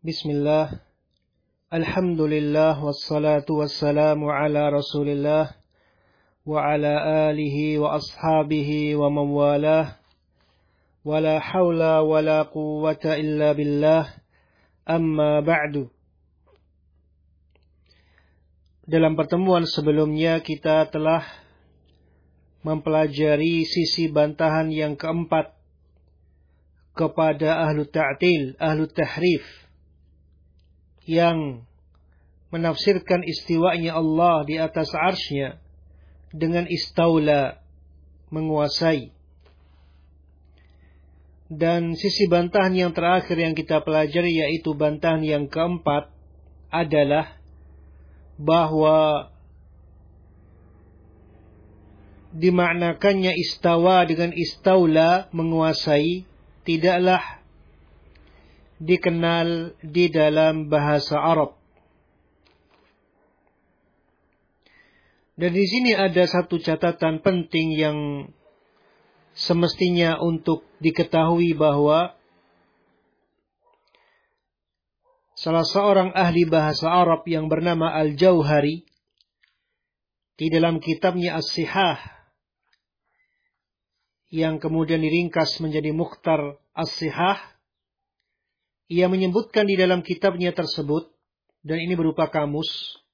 Bismillah, alhamdulillah, wassalatu wassalamu ala rasulillah, wa ala alihi wa ashabihi wa mawalah, wa la hawla wa la quwwata illa billah, amma ba'du. Dalam pertemuan sebelumnya kita telah mempelajari sisi bantahan yang keempat kepada ahlu ta'til, ahlu tahrif, yang menafsirkan istiwanya Allah di atas arsy-Nya dengan istaula, menguasai. Dan sisi bantahan yang terakhir yang kita pelajari, yaitu bantahan yang keempat, adalah bahwa dimaknakannya istawa dengan istaula, menguasai, tidaklah dikenal di dalam bahasa Arab. Dan di sini ada satu catatan penting yang semestinya untuk diketahui, bahwa salah seorang ahli bahasa Arab yang bernama Al-Jauhari, di dalam kitabnya As-Sihah, yang kemudian diringkas menjadi Mukhtar As-Sihah, ia menyebutkan di dalam kitabnya tersebut, dan ini berupa kamus,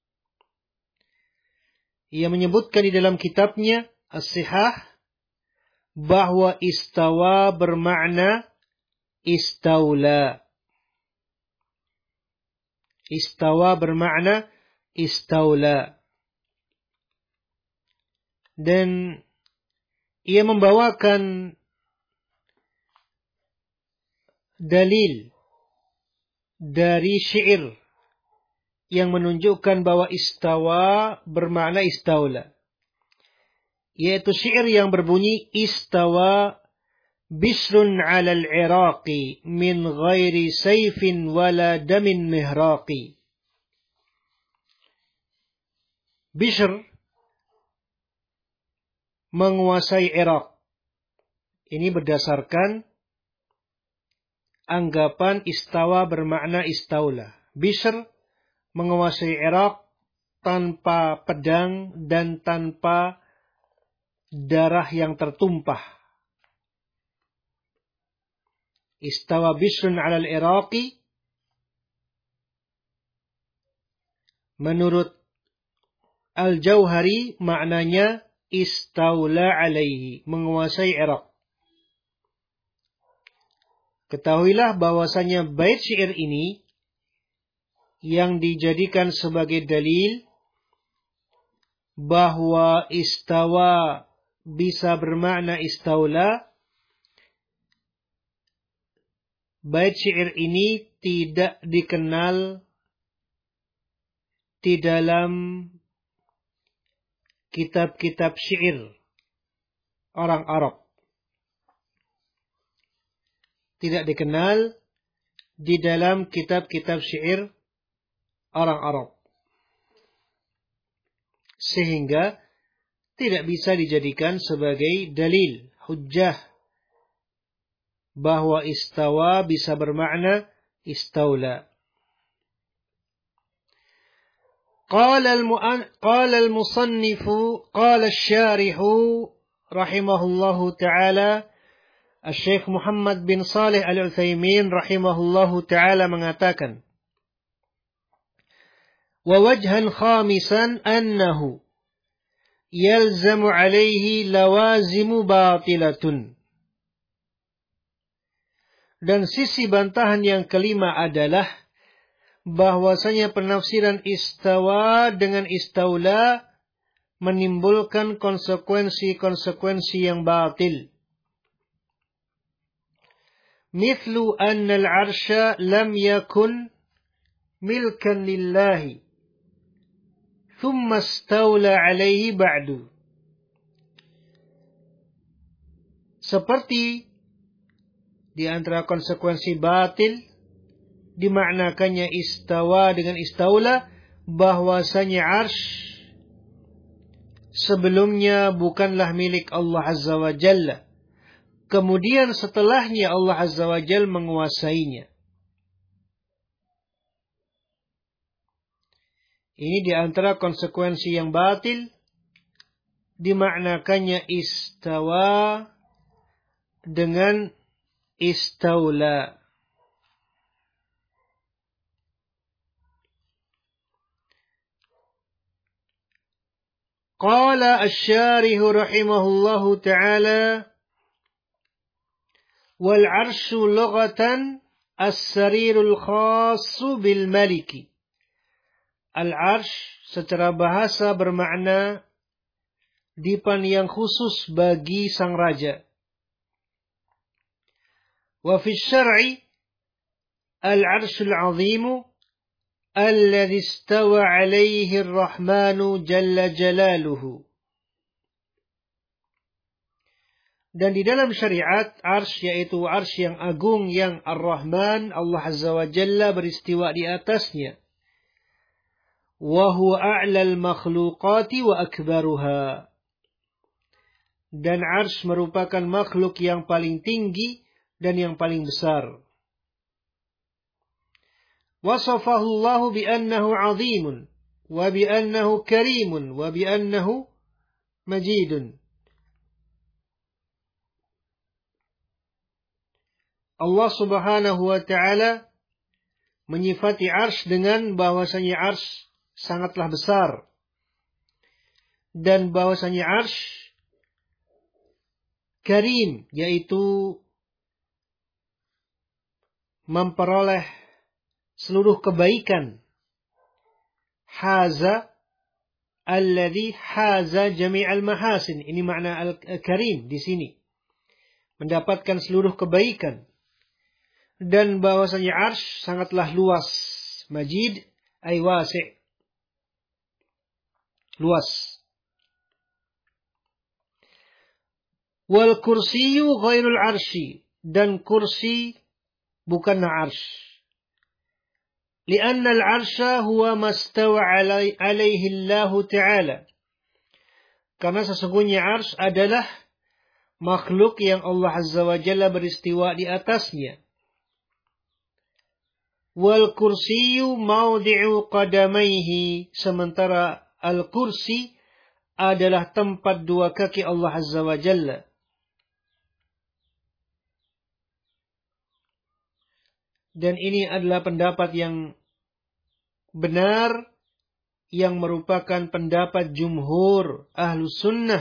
ia menyebutkan di dalam kitabnya As-Sihah bahwa istawa bermakna istaula. Istawa bermakna istaula. Dan ia membawakan dalil dari syair yang menunjukkan bahwa istawa bermakna istaula, yaitu syair yang berbunyi istawa Bishrun 'alal Iraqi min ghairi sayfin wala damin mihraqi. Bishr menguasai Irak. Ini berdasarkan anggapan istawa bermakna istaula. Bishr menguasai Irak tanpa pedang dan tanpa darah yang tertumpah. Istawa Bishrun 'alal Iraqi, menurut Al-Jauhari maknanya istaula alaihi, menguasai Irak. Ketahuilah bahwasanya bait syair ini yang dijadikan sebagai dalil bahwa istawa bisa bermakna istaula, bait syair ini tidak dikenal di dalam kitab-kitab syair orang Arab. Tidak dikenal di dalam kitab-kitab syair orang Arab. Sehingga tidak bisa dijadikan sebagai dalil, hujjah, bahwa istawa bisa bermakna istaula. Qala al-musannifu, qala al-syarihu, rahimahullahu ta'ala, Syekh Muhammad bin Salih Al-Utsaimin rahimahullahu ta'ala mengatakan, wa wajhan khamisan annahu yalzamu alaihi lawazimu batilatun. Dan sisi bantahan yang kelima adalah bahwasanya penafsiran istawa dengan istaula menimbulkan konsekuensi-konsekuensi yang batil. Mithlu anna al-arsha lam yakun milkan lillahi thumma istawla alaihi ba'du. Seperti di antara konsekuensi batil dimaknakannya istawa dengan istaula, bahwasanya arsy sebelumnya bukanlah milik Allah Azza wa Jalla, kemudian setelahnya Allah Azza wa Jalla menguasainya. Ini di antara konsekuensi yang batil, dimaknakannya istawa dengan istaula. Qala asy-syarih rahimahullahu ta'ala wal 'arsyu lughatan as-sarirul khassu bil maliki. Al-'arsy secara bahasa bermakna dipan yang khusus bagi sang raja. Wa fi syar'i al-'arsyul 'azimu alladhi istawa 'alaihi ar-rahmanu jalla jalaluhu. Dan di dalam syariat, arsy yaitu arsy yang agung yang Ar-Rahman, Allah Azza wa Jalla beristiwa di atasnya. Wa huwa a'lal makhluqati wa akbaruha. Dan arsy merupakan makhluk yang paling tinggi dan yang paling besar. Wasafahu Allah bi annahu 'azimun wa bi annahu karimun wa bi annahu majidun. Allah Subhanahu wa ta'ala menyifati arsy dengan bahwasanya arsy sangatlah besar. Dan bahwasanya arsy karim, yaitu memperoleh seluruh kebaikan. Haza alladhi haza jami'al mahasin. Ini makna al-karim di sini. Mendapatkan seluruh kebaikan. Dan bahwasanya arsy sangatlah luas. Majid ay wasi'. Luas. Wal kursiyu ghairul arsy. Dan kursi bukanlah arsy. Lianna al-arsya huwa mastawa alaihi Allah Ta'ala. Karena sesungguhnya arsy adalah makhluk yang Allah Azza wa Jalla beristiwa di atasnya. Wal kursiyu mawdi'u qadamaihi. Sementara al-kursi adalah tempat dua kaki Allah Azza wa Jalla. Dan ini adalah pendapat yang benar, yang merupakan pendapat jumhur ahlus sunnah.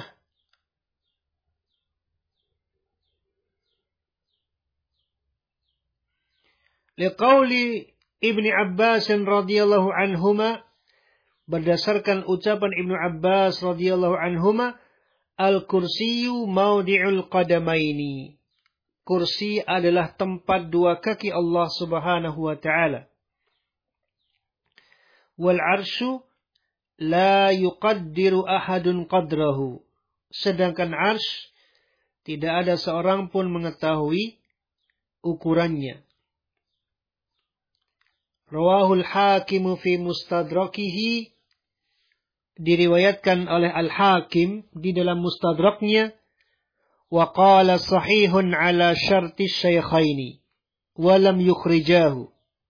Liqauli Ibni Abbas radhiyallahu anhuma, berdasarkan ucapan Ibnu Abbas radhiyallahu anhuma, al-kursiyu mawdi'ul qadamaini. Kursi adalah tempat dua kaki Allah Subhanahu wa ta'ala. Wal arsyu la yuqaddiru ahadun qadrahu. Sedangkan arsy tidak ada seorang pun mengetahui ukurannya. Rawahul Hakim fi Mustadrakihi, diriwayatkan oleh Al-Hakim di dalam Mustadraknya, wa qala sahihun ala syarti syaikhaini wa lam yukhrijahu.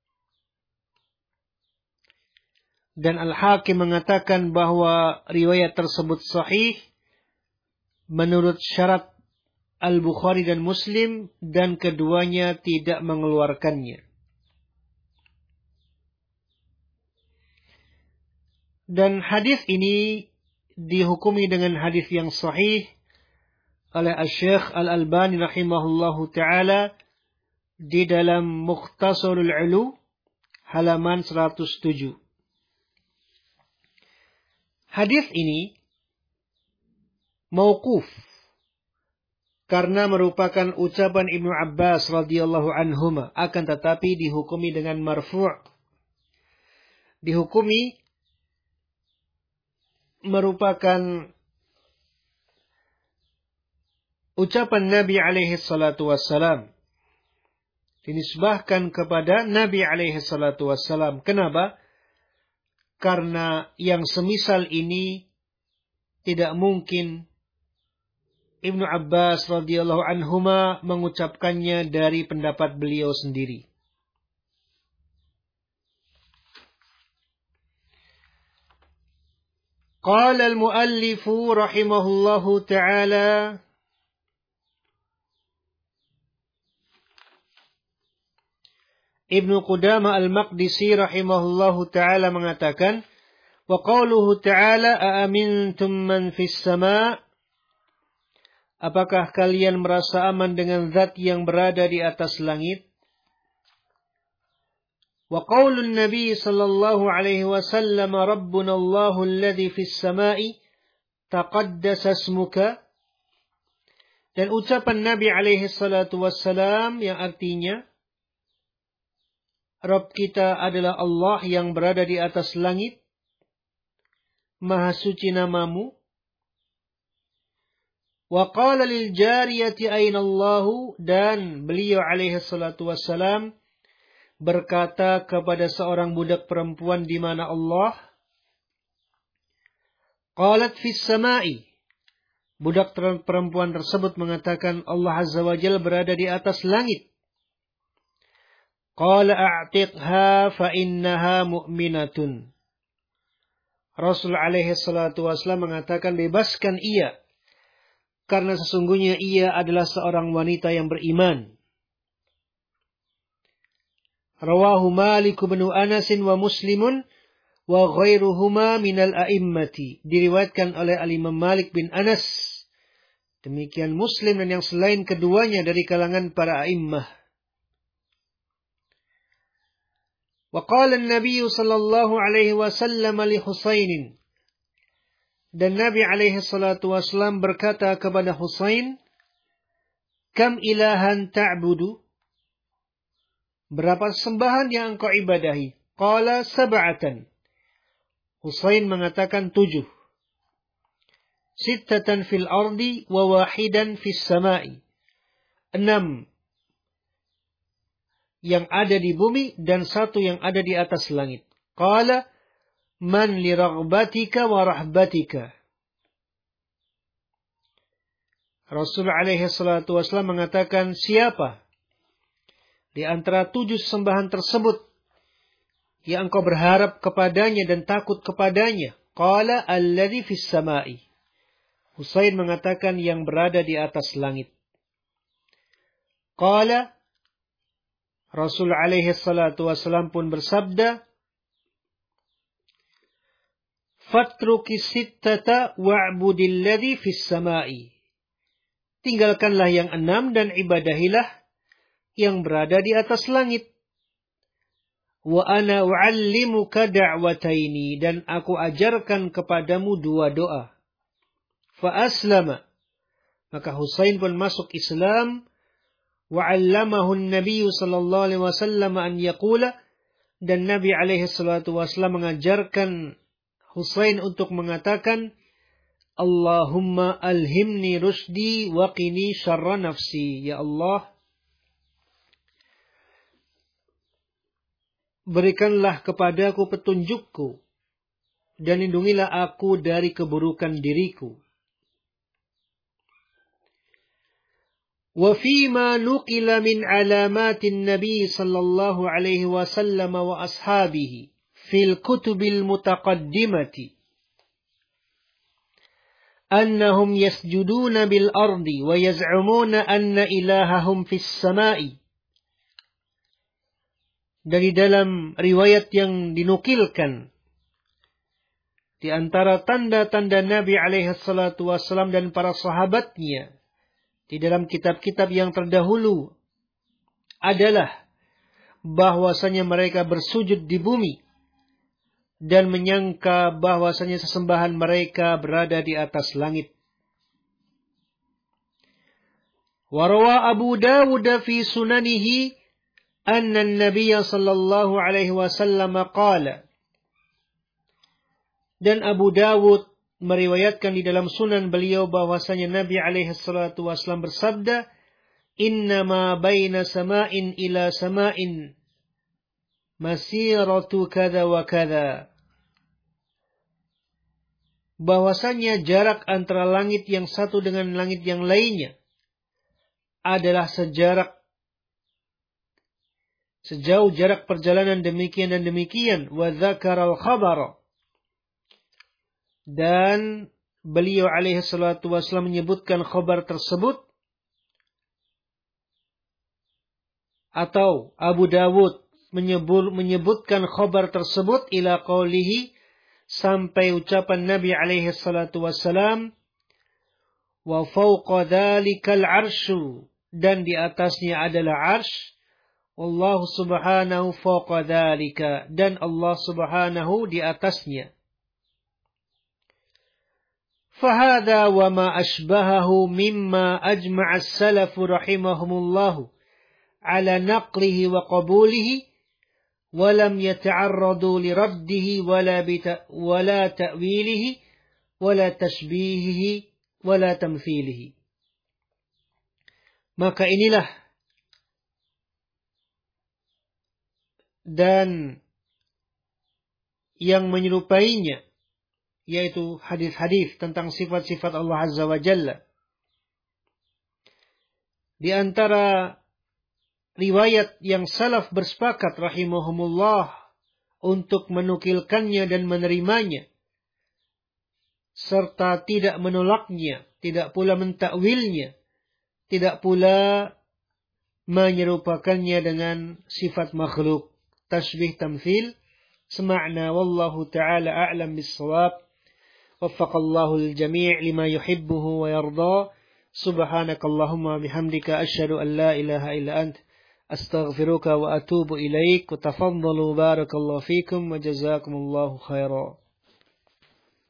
Dan Al-Hakim mengatakan bahwa riwayat tersebut sahih menurut syarat Al-Bukhari dan Muslim, dan keduanya tidak mengeluarkannya. Dan hadis ini dihukumi dengan hadis yang sahih oleh Asy-Syaikh Al-Albani rahimahullahu ta'ala di dalam Mukhtasarul Ulu halaman 107. Hadis ini mauquf karena merupakan ucapan Ibnu Abbas radhiyallahu anhuma, akan tetapi dihukumi dengan marfu'. Dihukumi merupakan ucapan Nabi alaihi salatu wassalam. Dinisbahkan kepada Nabi alaihi salatu wassalam. Kenapa? Karena yang semisal ini tidak mungkin Ibnu Abbas radhiyallahu anhuma mengucapkannya dari pendapat beliau sendiri. Qala al-muallifu rahimahullahu ta'ala, Ibnu Qudamah al-Maqdisi rahimahullahu ta'ala mengatakan, wa qawluhu ta'ala aamintum man fis sama', apakah kalian merasa aman dengan zat yang berada di atas langit? Wa qawlun Nabi sallallahu alaihi wasallam Rabbuna Allahu alladhi fis sama'i taqaddasa ismuka, dan ucapan Nabi alaihi salatu wassalam yang artinya Rabb kita adalah Allah yang berada di atas langit, Maha suci namamu. Wa qala lil jariyati aina Allahu, dan beliau alaihi salatu wassalam berkata kepada seorang budak perempuan, di mana Allah? Qalat fis sama'i. Budak perempuan tersebut mengatakan Allah azza wa jalla berada di atas langit. Qala a'tiqha fa innaha mu'minatun. Rasul alaihi salatu wasallam mengatakan, bebaskan ia, karena sesungguhnya ia adalah seorang wanita yang beriman. Rawahu Malik bin Anas wa Muslimun wa ghairuhuma minal a'immati. Diriwayatkan oleh Al-Imam Malik bin Anas, demikian Muslim dan yang selain keduanya dari kalangan para a'immah. Wa qala an-nabiy sallallahu alaihi wasallam li Husain, dan Nabi alaihi salatu wasallam berkata kepada Husain, kam ilahan ta'budu, berapa sembahan yang engkau ibadahi? Qala sab'atan. Husain mengatakan 7. Sittatan fil ardi wa wahidan fis sama'i. 6 yang ada di bumi dan 1 yang ada di atas langit. Qala man li raghbatika wa rahbatika. Rasul alaihi salatu wasallam mengatakan, siapa di antara 7 sembahan tersebut yang engkau berharap kepadanya dan takut kepadanya? Qala alladhi fis sama'i. Husain mengatakan yang berada di atas langit. Qala, Rasul alaihi salatu wasallam pun bersabda, fatruki sittata wa'budilladhi fis sama'i. Tinggalkanlah yang 6 dan ibadahilah yang berada di atas langit. Wa ana u'allimuka da'wataini, dan aku ajarkan kepadamu 2 doa. Fa aslama, maka Husain pun masuk Islam. Wa 'allamahu an-nabiy sallallahu alaihi wasallam an yaqula, dan Nabi alaihi salatu wasallam mengajarkan Husain untuk mengatakan, Allahumma alhimni rusdi wa qini syarra nafsi. Ya Allah, berikanlah kepadaku petunjukku dan lindungilah aku dari keburukan diriku. Wa fima nuqila min alamatin Nabi sallallahu alaihi wasallam wa ashabihi fil kutubil mutaqaddimati annahum yasjuduna bil ardi wa yaz'umuna anna ilahahum fis sama'i. Dari dalam riwayat yang dinukilkan di antara tanda-tanda Nabi alaihi salatu wasallam dan para sahabatnya di dalam kitab-kitab yang terdahulu adalah bahwasanya mereka bersujud di bumi dan menyangka bahwasanya sesembahan mereka berada di atas langit. Wa rawa Abu Dawud fi sunanihi anna an-nabiy sallallahu alaihi wasallam qala, dan Abu Dawud meriwayatkan di dalam sunan beliau bahwasanya Nabi alaihi salatu wasallam bersabda, innama baina sama'in ila sama'in masiratu kada wa kada. Bahwasanya jarak antara langit yang satu dengan langit yang lainnya adalah sejauh jarak perjalanan demikian dan demikian. Wa dzakara al-khabara, Dan beliau alaihi salatu wasallam menyebutkan khabar tersebut, atau Abu Dawud menyebutkan khabar tersebut ila qawlihi, sampai ucapan Nabi alaihi salatu wasallam, wa fawqa dhalikal arsyu, dan di atasnya adalah arsy, wallahu subhanahu fawqa dhalika, dan Allah subhanahu di atasnya. Fahadha wa ma ashbahahu mimma ajma'a as-salafu rahimahumullahu ala naqlihi wa qabulihi ولم يتعرضوا لرده ولا تأويله ولا تشبيهه ولا تمثيله. Maka inilah dan yang menyerupainya, yaitu hadis-hadis tentang sifat-sifat Allah Azza wa Jalla. Di antara riwayat yang salaf bersepakat rahimahumullah untuk menukilkannya dan menerimanya, serta tidak menolaknya, tidak pula mentakwilnya, tidak pula menyerupakannya dengan sifat makhluk, tashbih tamthil, sema'na wallahu ta'ala a'lam bis-shawab. Waffaqallahu al-jami' lima yuhibbuhu wa yarda. Subhanakallahumma bihamdika asyhadu an la ilaha illa anta astaghfiruka wa atubu ilaik. Wa tafaddalu barakallahu fikum wa jazakumullahu khairan.